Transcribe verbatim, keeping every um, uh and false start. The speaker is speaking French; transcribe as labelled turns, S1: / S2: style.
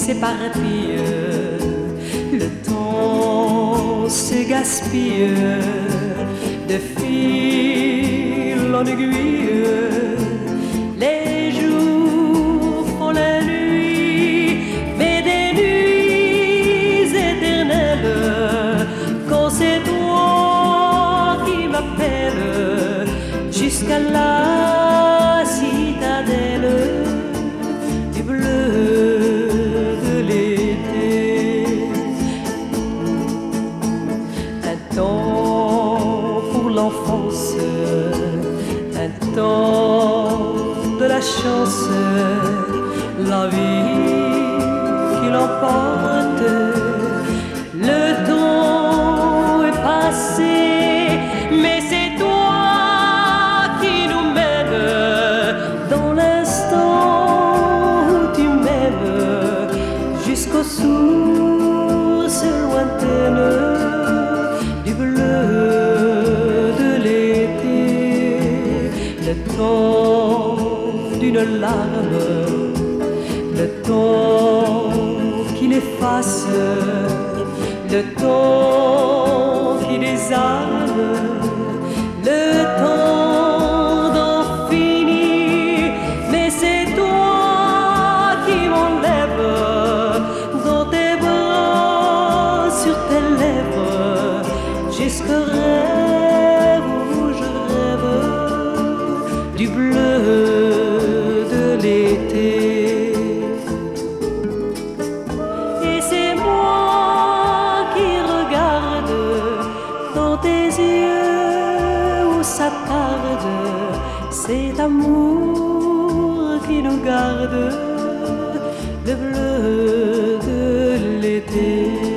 S1: s'éparpille, le temps se gaspille, de fil en aiguille, les jours font la nuit, mais des nuits éternelles, quand c'est toi qui m'appelles jusqu'à la citadelle du bleu. L'enfance, un temps de la chance, la vie qui l'emporte, le temps est passé, mais c'est toi qui nous mène dans l'instant où tu m'aimes, jusqu'aux sources lointaines du bleu. Le temps d'une larme, le temps qui l'efface, le temps qui désarme, le temps d'en finir, mais c'est toi qui m'enlèves dans tes bras, sur tes lèvres, jusqu'au rêve où je rêve du bleu de l'été. Et c'est moi qui regarde dans tes yeux où s'attarde cet amour qui nous garde, le bleu de l'été.